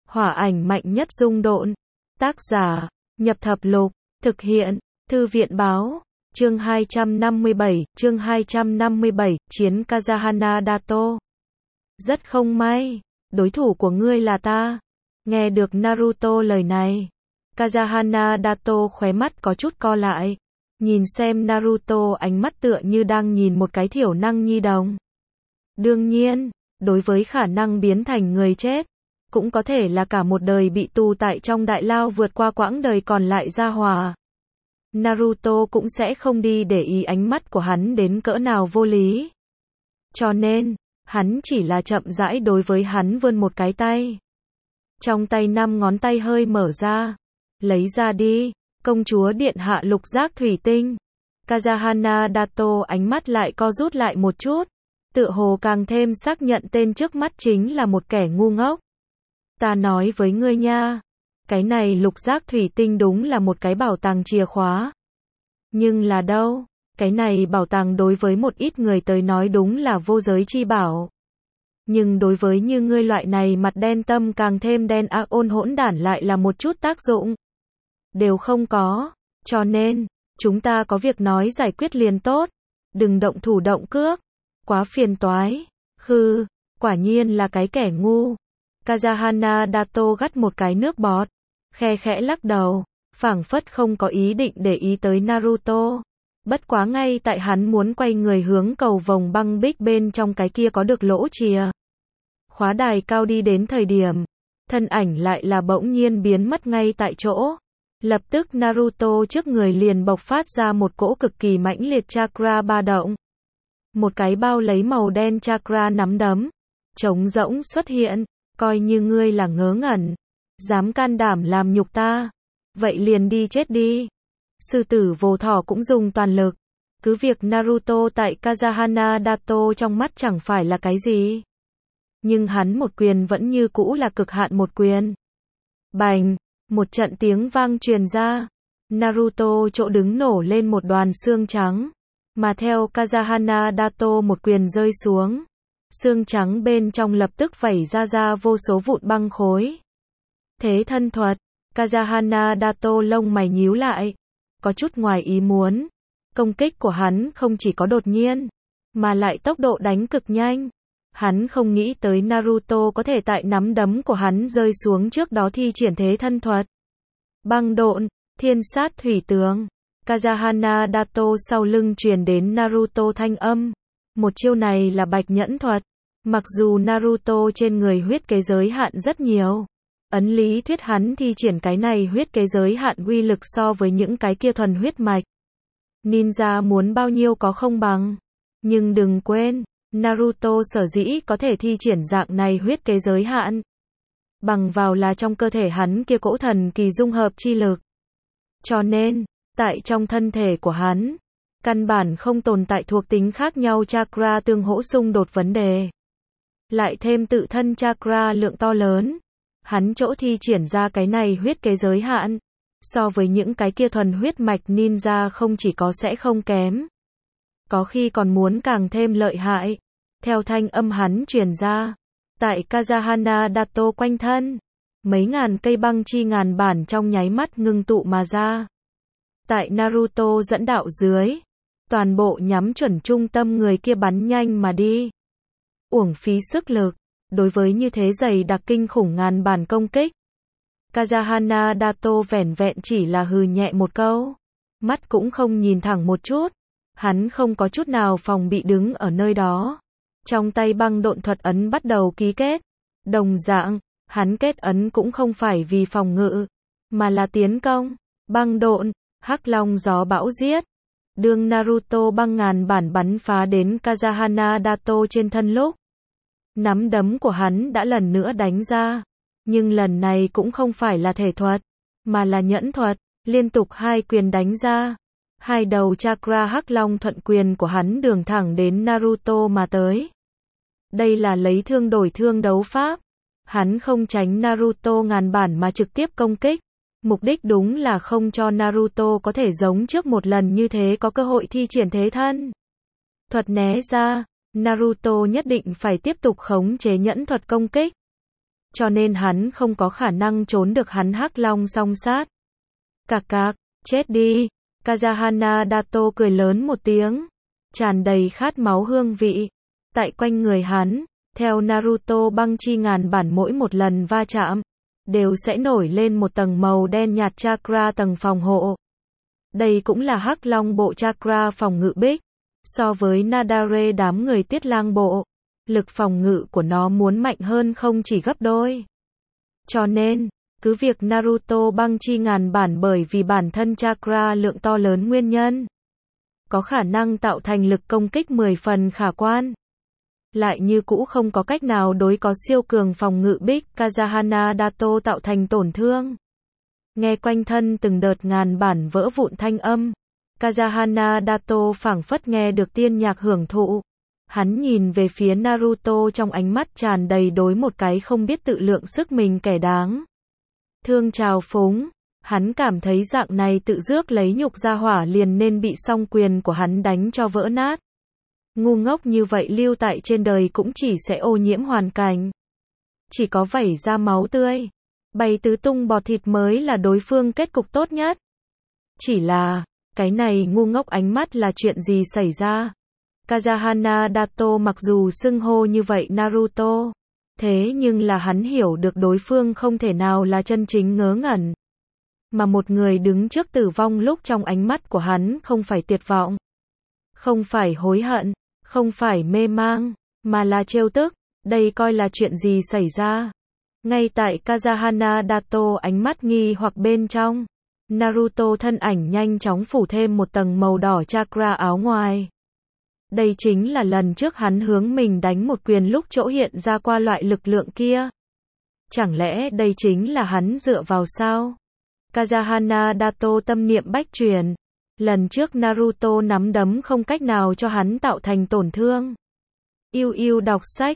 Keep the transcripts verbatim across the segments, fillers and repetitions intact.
Hỏa ảnh mạnh nhất dung độn. Tác giả, Nhập Thập Lục, thực hiện, Thư viện báo, chương hai trăm năm mươi bảy, chương hai trăm năm mươi bảy, chiến Kazahana Dato. Rất không may, đối thủ của ngươi là ta. Nghe được Naruto lời này, Kazahana Dato khóe mắt có chút co lại. Nhìn xem Naruto ánh mắt tựa như đang nhìn một cái thiểu năng nhi đồng. Đương nhiên, đối với khả năng biến thành người chết, cũng có thể là cả một đời bị tù tại trong đại lao vượt qua quãng đời còn lại ra hòa. Naruto cũng sẽ không đi để ý ánh mắt của hắn đến cỡ nào vô lý. Cho nên, hắn chỉ là chậm rãi đối với hắn vươn một cái tay. Trong tay năm ngón tay hơi mở ra. Lấy ra đi, công chúa điện hạ lục giác thủy tinh. Kazahana Dato ánh mắt lại co rút lại một chút. Tựa hồ càng thêm xác nhận tên trước mắt chính là một kẻ ngu ngốc. Ta nói với ngươi nha, cái này lục giác thủy tinh đúng là một cái bảo tàng chìa khóa. Nhưng là đâu, cái này bảo tàng đối với một ít người tới nói đúng là vô giới chi bảo. Nhưng đối với như ngươi loại này mặt đen tâm càng thêm đen ác ôn hỗn đản lại là một chút tác dụng đều không có. Cho nên, chúng ta có việc nói giải quyết liền tốt. Đừng động thủ động cước. Quá phiền toái. Khư, quả nhiên là cái kẻ ngu. Kazahana Dato gắt một cái nước bọt. Khe khẽ lắc đầu. Phảng phất không có ý định để ý tới Naruto. Bất quá ngay tại hắn muốn quay người hướng cầu vòng băng bích bên trong cái kia có được lỗ chìa khóa đài cao đi đến thời điểm, thân ảnh lại là bỗng nhiên biến mất ngay tại chỗ. Lập tức Naruto trước người liền bộc phát ra một cỗ cực kỳ mãnh liệt chakra ba động. Một cái bao lấy màu đen chakra nắm đấm, trống rỗng xuất hiện, coi như ngươi là ngớ ngẩn, dám can đảm làm nhục ta, vậy liền đi chết đi. Sư tử vô thỏ cũng dùng toàn lực, cứ việc Naruto tại Kazahana Dato trong mắt chẳng phải là cái gì. Nhưng hắn một quyền vẫn như cũ là cực hạn một quyền. Bành, một trận tiếng vang truyền ra. Naruto chỗ đứng nổ lên một đoàn xương trắng. Mà theo Kazahana Dato một quyền rơi xuống, xương trắng bên trong lập tức vẩy ra ra vô số vụn băng khối. Thế thân thuật, Kazahana Dato lông mày nhíu lại. Có chút ngoài ý muốn. Công kích của hắn không chỉ có đột nhiên, mà lại tốc độ đánh cực nhanh. Hắn không nghĩ tới Naruto có thể tại nắm đấm của hắn rơi xuống trước đó thi triển thế thân thuật. Băng độn, thiên sát thủy tướng. Kazahana Dato sau lưng truyền đến Naruto thanh âm. Một chiêu này là bạch nhẫn thuật. Mặc dù Naruto trên người huyết kế giới hạn rất nhiều. Ấn lý thuyết hắn thi triển cái này huyết kế giới hạn uy lực so với những cái kia thuần huyết mạch ninja muốn bao nhiêu có không bằng. Nhưng đừng quên, Naruto sở dĩ có thể thi triển dạng này huyết kế giới hạn, bằng vào là trong cơ thể hắn kia cỗ thần kỳ dung hợp chi lực. Cho nên, tại trong thân thể của hắn, căn bản không tồn tại thuộc tính khác nhau chakra tương hỗ xung đột vấn đề. Lại thêm tự thân chakra lượng to lớn, hắn chỗ thi triển ra cái này huyết kế giới hạn, so với những cái kia thuần huyết mạch ninja không chỉ có sẽ không kém, có khi còn muốn càng thêm lợi hại. Theo thanh âm hắn truyền ra, tại Kazahana Dato quanh thân, mấy ngàn cây băng chi ngàn bản trong nháy mắt ngưng tụ mà ra. Tại Naruto dẫn đạo dưới, toàn bộ nhắm chuẩn trung tâm người kia bắn nhanh mà đi. Uổng phí sức lực, đối với như thế dày đặc kinh khủng ngàn bản công kích. Kazahana Dato vẻn vẹn chỉ là hừ nhẹ một câu, mắt cũng không nhìn thẳng một chút. Hắn không có chút nào phòng bị đứng ở nơi đó. Trong tay băng độn thuật ấn bắt đầu ký kết. Đồng dạng, hắn kết ấn cũng không phải vì phòng ngự, mà là tiến công. Băng độn, hắc long gió bão giết. Đương Naruto băng ngàn bản bắn phá đến Kazahana Dato trên thân lúc, nắm đấm của hắn đã lần nữa đánh ra. Nhưng lần này cũng không phải là thể thuật, mà là nhẫn thuật. Liên tục hai quyền đánh ra. Hai đầu chakra hắc long thuận quyền của hắn đường thẳng đến Naruto mà tới. Đây là lấy thương đổi thương đấu pháp. Hắn không tránh Naruto ngàn bản mà trực tiếp công kích. Mục đích đúng là không cho Naruto có thể giống trước một lần như thế có cơ hội thi triển thế thân thuật né ra. Naruto nhất định phải tiếp tục khống chế nhẫn thuật công kích. cho nên hắn không có khả năng trốn được hắn Hắc Long song sát. Cạc cạc, chết đi. Kazahana Dato cười lớn một tiếng, tràn đầy khát máu hương vị. Tại quanh người hắn, theo Naruto băng chi ngàn bản mỗi một lần va chạm, đều sẽ nổi lên một tầng màu đen nhạt chakra tầng phòng hộ. Đây cũng là Hắc Long bộ chakra phòng ngự bích. So với Nadare đám người Tiết Lang bộ, lực phòng ngự của nó muốn mạnh hơn không chỉ gấp đôi. Cho nên, cứ việc Naruto băng chi ngàn bản bởi vì bản thân chakra lượng to lớn nguyên nhân, có khả năng tạo thành lực công kích mười phần khả quan, lại như cũ không có cách nào đối có siêu cường phòng ngự bích Kazahana Dato tạo thành tổn thương. Nghe quanh thân từng đợt ngàn bản vỡ vụn thanh âm, Kazahana Dato phảng phất nghe được tiên nhạc hưởng thụ. Hắn nhìn về phía Naruto trong ánh mắt tràn đầy đối một cái không biết tự lượng sức mình kẻ đáng thương trào phúng. Hắn cảm thấy dạng này tự rước lấy nhục ra hỏa liền nên bị song quyền của hắn đánh cho vỡ nát. Ngu ngốc như vậy lưu tại trên đời cũng chỉ sẽ ô nhiễm hoàn cảnh. Chỉ có vẩy ra máu tươi, bay tứ tung bọt thịt mới là đối phương kết cục tốt nhất. Chỉ là, cái này ngu ngốc ánh mắt là chuyện gì xảy ra? Kazahana Dato mặc dù xưng hô như vậy Naruto, thế nhưng là hắn hiểu được đối phương không thể nào là chân chính ngớ ngẩn. Mà một người đứng trước tử vong lúc trong ánh mắt của hắn không phải tuyệt vọng, không phải hối hận, không phải mê mang, mà là trêu tức. Đây coi là chuyện gì xảy ra? Ngay tại Kazahana Dato ánh mắt nghi hoặc bên trong, Naruto thân ảnh nhanh chóng phủ thêm một tầng màu đỏ chakra áo ngoài. Đây chính là lần trước hắn hướng mình đánh một quyền lúc chỗ hiện ra qua loại lực lượng kia. Chẳng lẽ đây chính là hắn dựa vào sao? Kazahana Dato tâm niệm bách chuyển. Lần trước Naruto nắm đấm không cách nào cho hắn tạo thành tổn thương. Yêu yêu đọc sách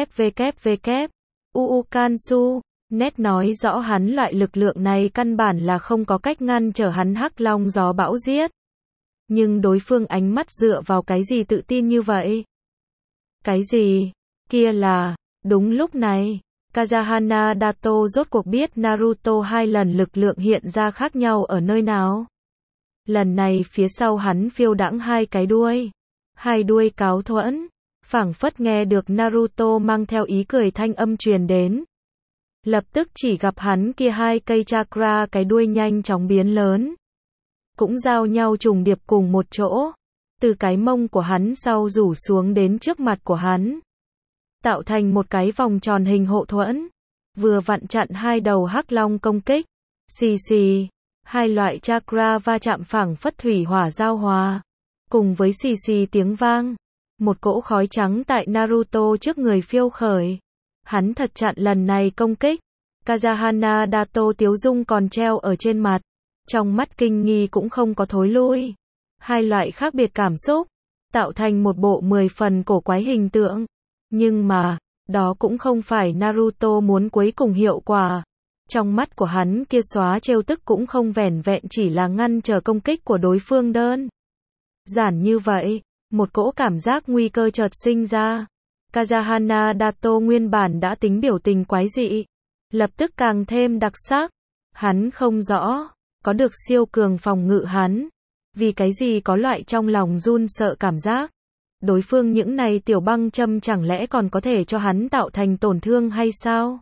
www. Uukansu. Nét nói rõ hắn loại lực lượng này căn bản là không có cách ngăn trở hắn Hắc Long gió bão giết. Nhưng đối phương ánh mắt dựa vào cái gì tự tin như vậy? Cái gì? Kia là, đúng lúc này, Kazahana Dato rốt cuộc biết Naruto hai lần lực lượng hiện ra khác nhau ở nơi nào. Lần này phía sau hắn phiêu đãng hai cái đuôi. Hai đuôi cáo thuẫn, phảng phất nghe được Naruto mang theo ý cười thanh âm truyền đến. Lập tức chỉ gặp hắn kia hai cây chakra cái đuôi nhanh chóng biến lớn, cũng giao nhau trùng điệp cùng một chỗ, từ cái mông của hắn sau rủ xuống đến trước mặt của hắn, tạo thành một cái vòng tròn hình hộ thuẫn, vừa vặn chặn hai đầu Hắc Long công kích. Xì xì, hai loại chakra va chạm phảng phất thủy hỏa giao hòa, cùng với xì xì tiếng vang, một cỗ khói trắng tại Naruto trước người phiêu khởi. Hắn thật chặn lần này công kích. Kazahana Dato tiếu dung còn treo ở trên mặt, trong mắt kinh nghi cũng không có thối lui. Hai loại khác biệt cảm xúc, tạo thành một bộ mười phần cổ quái hình tượng. Nhưng mà, đó cũng không phải Naruto muốn cuối cùng hiệu quả. Trong mắt của hắn kia xóa trêu tức cũng không vẻn vẹn chỉ là ngăn trở công kích của đối phương đơn giản như vậy, một cỗ cảm giác nguy cơ chợt sinh ra. Kazahana Dato nguyên bản đã tính biểu tình quái dị, lập tức càng thêm đặc sắc. Hắn không rõ, có được siêu cường phòng ngự hắn, vì cái gì có loại trong lòng run sợ cảm giác. Đối phương những này tiểu băng châm chẳng lẽ còn có thể cho hắn tạo thành tổn thương hay sao?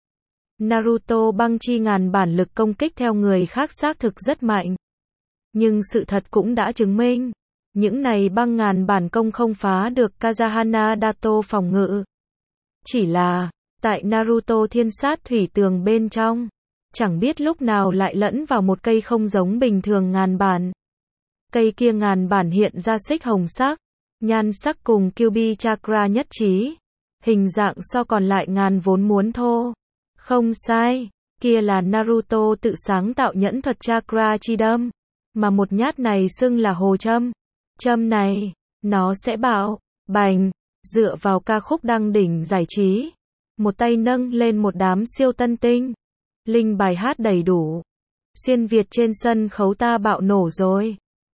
Naruto băng chi ngàn bản lực công kích theo người khác xác thực rất mạnh. Nhưng sự thật cũng đã chứng minh, những này băng ngàn bản công không phá được Kazahana Dato phòng ngự. Chỉ là, tại Naruto thiên sát thủy tường bên trong, chẳng biết lúc nào lại lẫn vào một cây không giống bình thường ngàn bản. Cây kia ngàn bản hiện ra xích hồng sắc, nhan sắc cùng Kyuubi chakra nhất trí. Hình dạng so còn lại ngàn vốn muốn thô. Không sai, kia là Naruto tự sáng tạo nhẫn thuật chakra chi đâm, mà một nhát này xưng là hồ châm. Châm này, nó sẽ bảo, bành, dựa vào ca khúc đăng đỉnh giải trí. Một tay nâng lên một đám siêu tân tinh. Linh bài hát đầy đủ. Xuyên Việt trên sân khấu ta bạo nổ rồi.